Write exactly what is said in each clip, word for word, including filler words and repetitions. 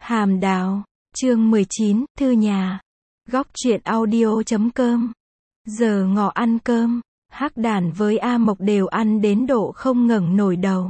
Hàm Đào, chương mười chín, thư nhà. Góc truyện audio chấm com. Giờ ngọ ăn cơm, Hắc Đản với A Mộc đều ăn đến độ không ngẩng nổi đầu.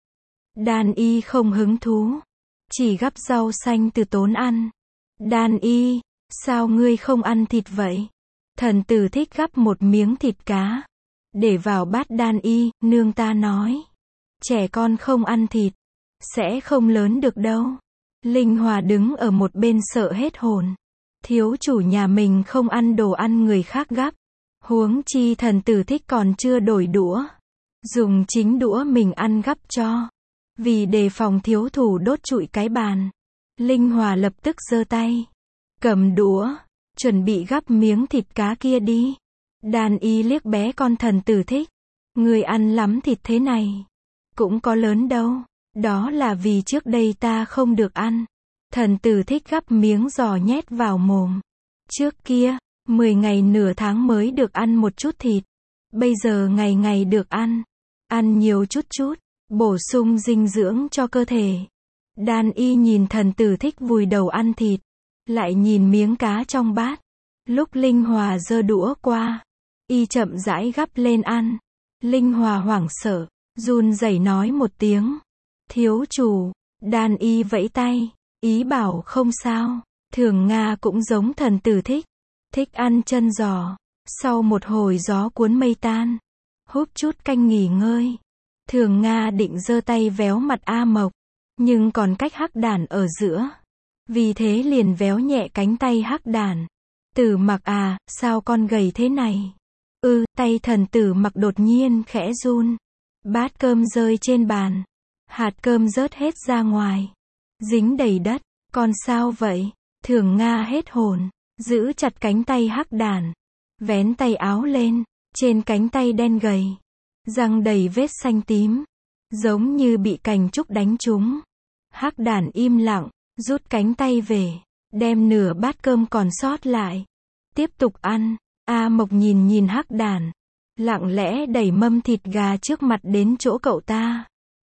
Đan Y không hứng thú, chỉ gắp rau xanh từ tốn ăn. Đan Y, sao ngươi không ăn thịt vậy? Thần tử thích gắp một miếng thịt cá, để vào bát Đan Y, nương ta nói. Trẻ con không ăn thịt, sẽ không lớn được đâu. Linh Hòa đứng ở một bên sợ hết hồn. Thiếu chủ nhà mình không ăn đồ ăn người khác gắp. Huống chi thần tử thích còn chưa đổi đũa. Dùng chính đũa mình ăn gắp cho. Vì đề phòng thiếu thủ đốt trụi cái bàn. Linh Hòa lập tức giơ tay. Cầm đũa, chuẩn bị gắp miếng thịt cá kia đi. Đan Y liếc bé con thần tử thích. Người ăn lắm thịt thế này. Cũng có lớn đâu. Đó là vì trước đây ta không được ăn. Thần tử thích gắp miếng giò nhét vào mồm. Trước kia, mười ngày nửa tháng mới được ăn một chút thịt. Bây giờ ngày ngày được ăn. Ăn nhiều chút chút, bổ sung dinh dưỡng cho cơ thể. Đan Y nhìn thần tử thích vùi đầu ăn thịt. Lại nhìn miếng cá trong bát. Lúc Linh Hòa giơ đũa qua, Y chậm rãi gắp lên ăn. Linh Hòa hoảng sợ, run rẩy nói một tiếng. Thiếu chủ. Đan Y vẫy tay, ý bảo không sao. Thường Nga cũng giống thần tử thích. Thích ăn chân giò. Sau một hồi gió cuốn mây tan, húp chút canh nghỉ ngơi. Thường Nga định giơ tay véo mặt A Mộc, nhưng còn cách Hắc Đản ở giữa. Vì thế liền véo nhẹ cánh tay Hắc Đản. Tử Mặc à, sao con gầy thế này? Ừ, tay thần Tử Mặc đột nhiên khẽ run. Bát cơm rơi trên bàn. Hạt cơm rớt hết ra ngoài. Dính đầy đất. Con sao vậy? Thường Nga hết hồn. Giữ chặt cánh tay Hắc Đản. Vén tay áo lên. Trên cánh tay đen gầy. Răng đầy vết xanh tím. Giống như bị cành trúc đánh trúng. Hắc Đản im lặng. Rút cánh tay về. Đem nửa bát cơm còn sót lại. Tiếp tục ăn. A Mộc nhìn nhìn Hắc Đản. Lặng lẽ đẩy mâm thịt gà trước mặt đến chỗ cậu ta.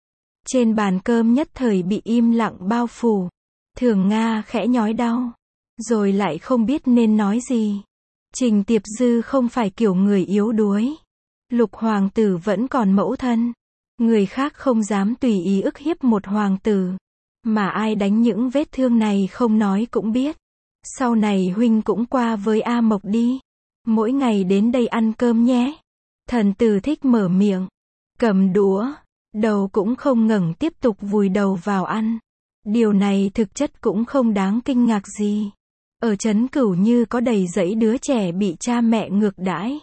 Trên bàn cơm nhất thời bị im lặng bao phủ. Thường Nga khẽ nhói đau. Rồi lại không biết nên nói gì. Trình Tiệp Dư không phải kiểu người yếu đuối. Lục hoàng tử vẫn còn mẫu thân. Người khác không dám tùy ý ức hiếp một hoàng tử. Mà ai đánh những vết thương này không nói cũng biết. Sau này huynh cũng qua với A Mộc đi. Mỗi ngày đến đây ăn cơm nhé. Thần tử thích mở miệng. Cầm đũa. Đầu cũng không ngẩng tiếp tục vùi đầu vào ăn. Điều này thực chất cũng không đáng kinh ngạc gì. Ở Trấn Cửu Như có đầy dẫy đứa trẻ bị cha mẹ ngược đãi.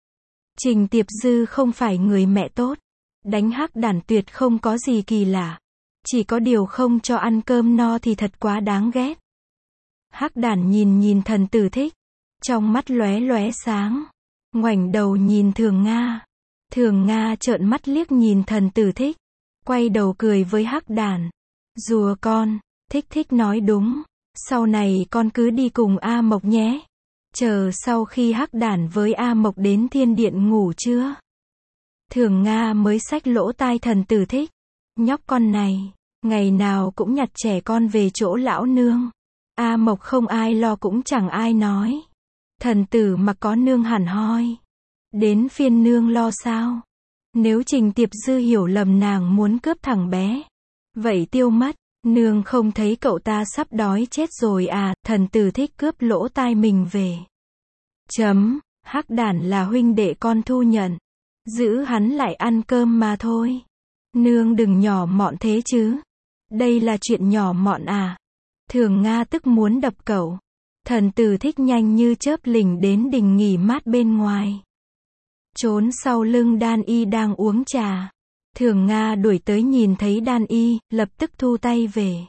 Trình Tiệp Dư không phải người mẹ tốt. Đánh Hắc Đản tuyệt không có gì kỳ lạ. Chỉ có điều không cho ăn cơm no thì thật quá đáng ghét. Hắc Đản nhìn nhìn thần tử thích. Trong mắt lóe lóe sáng. Ngoảnh đầu nhìn Thường Nga. Thường Nga trợn mắt liếc nhìn thần tử thích. Quay đầu cười với Hắc Đản. Rùa con, thích thích nói đúng. Sau này con cứ đi cùng A Mộc nhé. Chờ sau khi Hắc Đản với A Mộc đến thiên điện ngủ trưa. Thường Nga mới xách lỗ tai thần tử thích. Nhóc con này, ngày nào cũng nhặt trẻ con về chỗ lão nương. A Mộc không ai lo cũng chẳng ai nói. Thần tử mà có nương hẳn hoi. Đến phiên nương lo sao? Nếu Trình Tiệp Dư hiểu lầm nàng muốn cướp thằng bé. Vậy tiêu mất, nương không thấy cậu ta sắp đói chết rồi à, thần tử thích cướp lỗ tai mình về. Chấm, Hắc Đản là huynh đệ con thu nhận. Giữ hắn lại ăn cơm mà thôi. Nương đừng nhỏ mọn thế chứ. Đây là chuyện nhỏ mọn à. Thường Nga tức muốn đập cậu. Thần tử thích nhanh như chớp lỉnh đến đình nghỉ mát bên ngoài. Trốn sau lưng Đan Y đang uống trà. Thường Nga đuổi tới nhìn thấy Đan Y, lập tức thu tay về.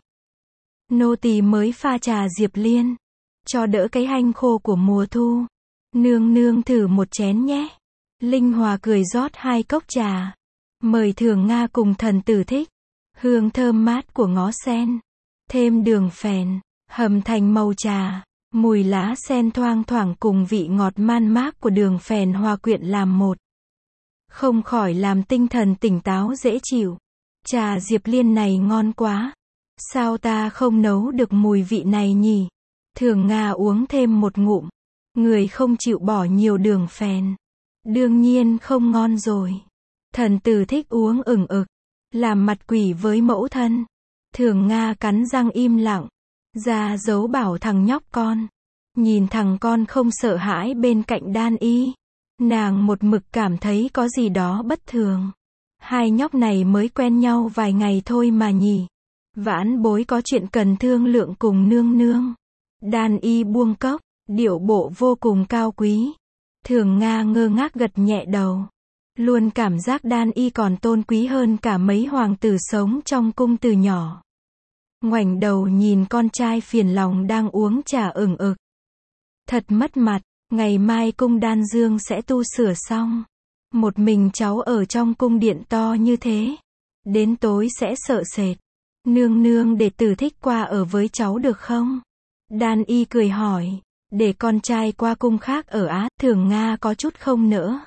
Nô tỳ mới pha trà Diệp Liên. Cho đỡ cái hanh khô của mùa thu. Nương nương thử một chén nhé. Linh Hòa cười rót hai cốc trà. Mời Thường Nga cùng thần tử thích. Hương thơm mát của ngó sen. Thêm đường phèn. Hầm thành màu trà. Mùi lá sen thoang thoảng cùng vị ngọt man mác của đường phèn hòa quyện làm một. Không khỏi làm tinh thần tỉnh táo dễ chịu. Trà Diệp Liên này ngon quá. Sao ta không nấu được mùi vị này nhỉ? Thường Nga uống thêm một ngụm. Người không chịu bỏ nhiều đường phèn. Đương nhiên không ngon rồi. Thần tử thích uống ửng ực. Làm mặt quỷ với mẫu thân. Thường Nga cắn răng im lặng. Ra dấu bảo thằng nhóc con. Nhìn thằng con không sợ hãi bên cạnh Đan Y. Nàng một mực cảm thấy có gì đó bất thường. Hai nhóc này mới quen nhau vài ngày thôi mà nhỉ. Vãn bối có chuyện cần thương lượng cùng nương nương. Đan Y buông cốc, điệu bộ vô cùng cao quý. Thường Nga ngơ ngác gật nhẹ đầu. Luôn cảm giác Đan Y còn tôn quý hơn cả mấy hoàng tử sống trong cung từ nhỏ. Ngoảnh đầu nhìn con trai phiền lòng đang uống trà ửng ực. Thật mất mặt, ngày mai cung Đan Dương sẽ tu sửa xong. Một mình cháu ở trong cung điện to như thế. Đến tối sẽ sợ sệt. Nương nương để Tử Thích qua ở với cháu được không? Đan Y cười hỏi. Để con trai qua cung khác ở Á. Thường Nga có chút không nỡ.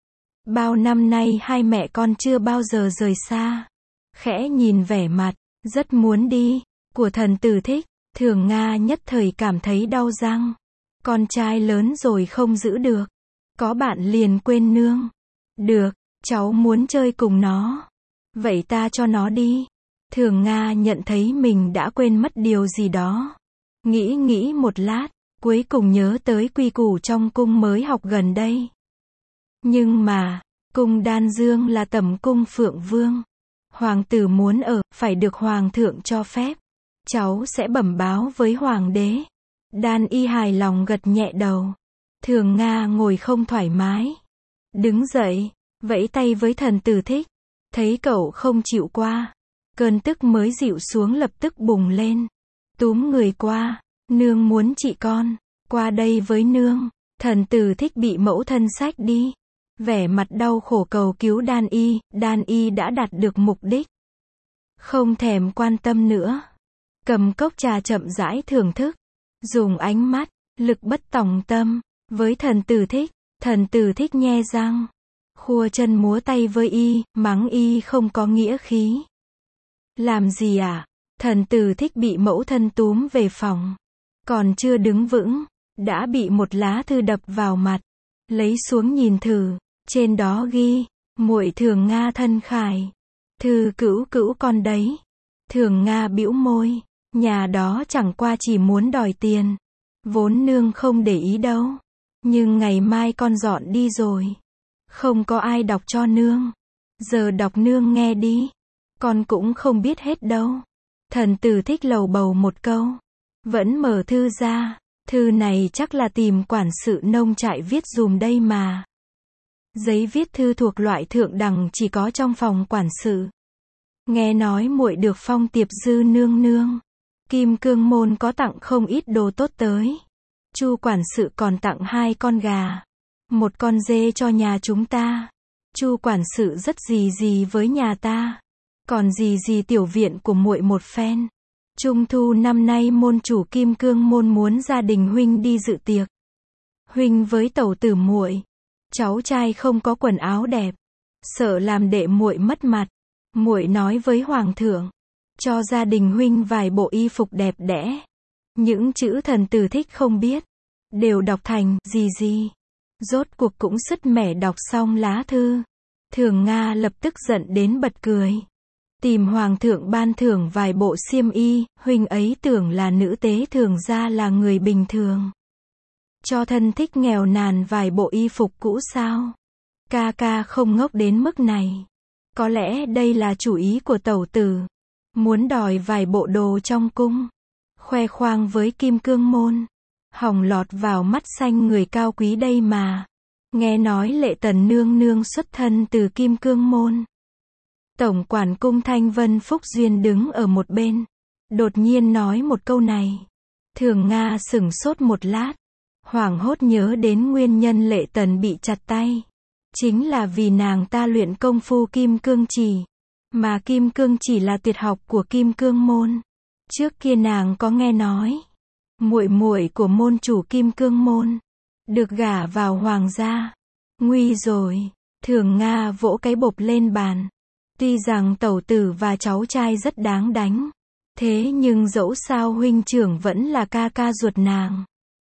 Bao năm nay hai mẹ con chưa bao giờ rời xa. Khẽ nhìn vẻ mặt, rất muốn đi, của thần Tử Thích. Thường Nga nhất thời cảm thấy đau răng. Con trai lớn rồi không giữ được. Có bạn liền quên nương. Được, cháu muốn chơi cùng nó. Vậy ta cho nó đi. Thường Nga nhận thấy mình đã quên mất điều gì đó. Nghĩ nghĩ một lát, cuối cùng nhớ tới quy củ trong cung mới học gần đây. Nhưng mà, cung Đan Dương là tẩm cung Phượng Vương. Hoàng tử muốn ở, phải được hoàng thượng cho phép. Cháu sẽ bẩm báo với hoàng đế. Đan Y hài lòng gật nhẹ đầu. Thường Nga ngồi không thoải mái. Đứng dậy, vẫy tay với thần Tử Thích. Thấy cậu không chịu qua. Cơn tức mới dịu xuống lập tức bùng lên. Túm người qua. Nương muốn chị con. Qua đây với nương. Thần Tử Thích bị mẫu thân xách đi. Vẻ mặt đau khổ cầu cứu Đan Y. Đan Y đã đạt được mục đích. Không thèm quan tâm nữa. Cầm cốc trà chậm rãi thưởng thức. Dùng ánh mắt, lực bất tòng tâm. Với thần Tử Thích. Thần Tử Thích nhe răng. Khua chân múa tay với Y. Mắng Y không có nghĩa khí. Làm gì à? Thần Tử Thích bị mẫu thân túm về phòng. Còn chưa đứng vững, đã bị một lá thư đập vào mặt. Lấy xuống nhìn thử, trên đó ghi, muội Thường Nga thân khải. Thư cữu cữu con đấy. Thường Nga bĩu môi, nhà đó chẳng qua chỉ muốn đòi tiền. Vốn nương không để ý đâu. Nhưng ngày mai con dọn đi rồi. Không có ai đọc cho nương. Giờ đọc nương nghe đi. Con cũng không biết hết đâu. Thần Tử Thích lầu bầu một câu. Vẫn mở thư ra. Thư này chắc là tìm quản sự nông trại viết dùm đây mà. Giấy viết thư thuộc loại thượng đẳng chỉ có trong phòng quản sự. Nghe nói muội được phong tiệp dư nương nương. Kim Cương Môn có tặng không ít đồ tốt tới. Chu quản sự còn tặng hai con gà. Một con dê cho nhà chúng ta. Chu quản sự rất gì gì với nhà ta. Còn gì gì tiểu viện của muội một phen. Trung thu năm nay môn chủ Kim Cương Môn muốn gia đình huynh đi dự tiệc. Huynh với tẩu tử muội, cháu trai không có quần áo đẹp, sợ làm đệ muội mất mặt. Muội nói với hoàng thượng, cho gia đình huynh vài bộ y phục đẹp đẽ. Những chữ thần Tử Thích không biết, đều đọc thành gì gì. Rốt cuộc cũng sứt mẻ đọc xong lá thư. Thường Nga lập tức giận đến bật cười. Tìm hoàng thượng ban thưởng vài bộ xiêm y, huynh ấy tưởng là nữ tế thường ra là người bình thường. Cho thân thích nghèo nàn vài bộ y phục cũ sao? Ca ca không ngốc đến mức này. Có lẽ đây là chủ ý của tẩu tử. Muốn đòi vài bộ đồ trong cung. Khoe khoang với Kim Cương Môn. Hỏng lọt vào mắt xanh người cao quý đây mà. Nghe nói Lệ Tần nương nương xuất thân từ Kim Cương Môn. Tổng quản cung Thanh Vân Phúc Duyên đứng ở một bên. Đột nhiên nói một câu này. Thường Nga sửng sốt một lát. Hoảng hốt nhớ đến nguyên nhân Lệ Tần bị chặt tay. Chính là vì nàng ta luyện công phu Kim Cương Chỉ. Mà Kim Cương Chỉ là tuyệt học của Kim Cương Môn. Trước kia nàng có nghe nói. Muội muội của môn chủ Kim Cương Môn. Được gả vào hoàng gia. Nguy rồi. Thường Nga vỗ cái bộp lên bàn. Tuy rằng tẩu tử và cháu trai rất đáng đánh. Thế nhưng dẫu sao huynh trưởng vẫn là ca ca ruột nàng.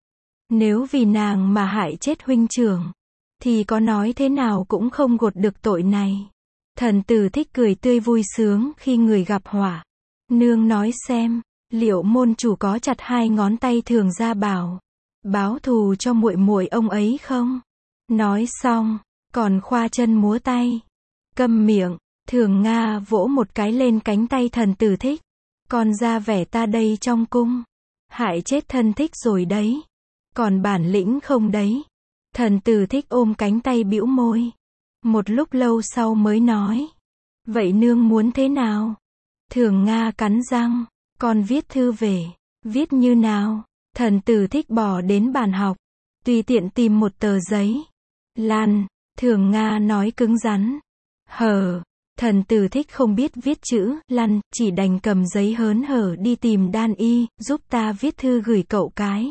Nếu vì nàng mà hại chết huynh trưởng, thì có nói thế nào cũng không gột được tội này. Thần tử Thích cười tươi vui sướng khi người gặp họa. Nương nói xem, liệu môn chủ có chặt hai ngón tay Thường gia bảo, báo thù cho muội muội ông ấy không? Nói xong, còn khoa chân múa tay. Câm miệng, Thường Nga vỗ một cái lên cánh tay thần tử Thích. Con ra vẻ ta đây trong cung, hại chết thân thích rồi đấy. Còn bản lĩnh không đấy. Thần tử Thích ôm cánh tay bĩu môi. Một lúc lâu sau mới nói. Vậy nương muốn thế nào? Thường Nga cắn răng. Con viết thư về. Viết như nào? Thần tử Thích bỏ đến bàn học. Tùy tiện tìm một tờ giấy. Lan, Thường Nga nói cứng rắn. Hờ. Thần tử Thích không biết viết chữ, lăn, chỉ đành cầm giấy hớn hở đi tìm Đan Y, giúp ta viết thư gửi cậu cái.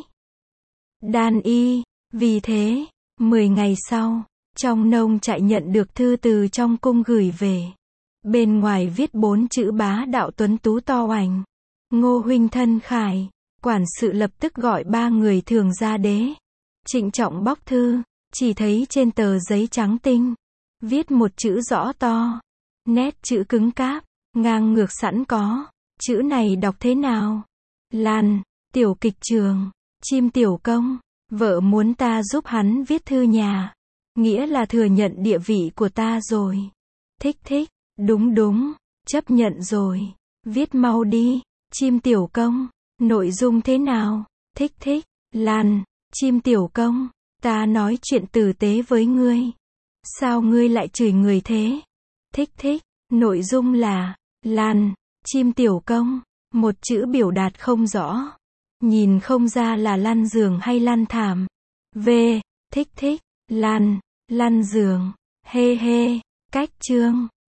Đan Y, vì thế, mười ngày sau, trong nông trại nhận được thư từ trong cung gửi về. Bên ngoài viết bốn chữ bá đạo tuấn tú to oành. Ngô huynh thân khải, quản sự lập tức gọi ba người Thường gia đế. Trịnh trọng bóc thư, chỉ thấy trên tờ giấy trắng tinh, viết một chữ rõ to. Nét chữ cứng cáp, ngang ngược sẵn có. Chữ này đọc thế nào? Lan, tiểu kịch trường, chim tiểu công, vợ muốn ta giúp hắn viết thư nhà. Nghĩa là thừa nhận địa vị của ta rồi. Thích thích, đúng đúng, chấp nhận rồi. Viết mau đi, chim tiểu công, nội dung thế nào? Thích thích, Lan, chim tiểu công, ta nói chuyện tử tế với ngươi. Sao ngươi lại chửi người thế? Thích thích, nội dung là, Lan, chim tiểu công, một chữ biểu đạt không rõ. Nhìn không ra là lăn giường hay lăn thảm. V, thích thích, Lan, lăn giường, hê hê, cách chương.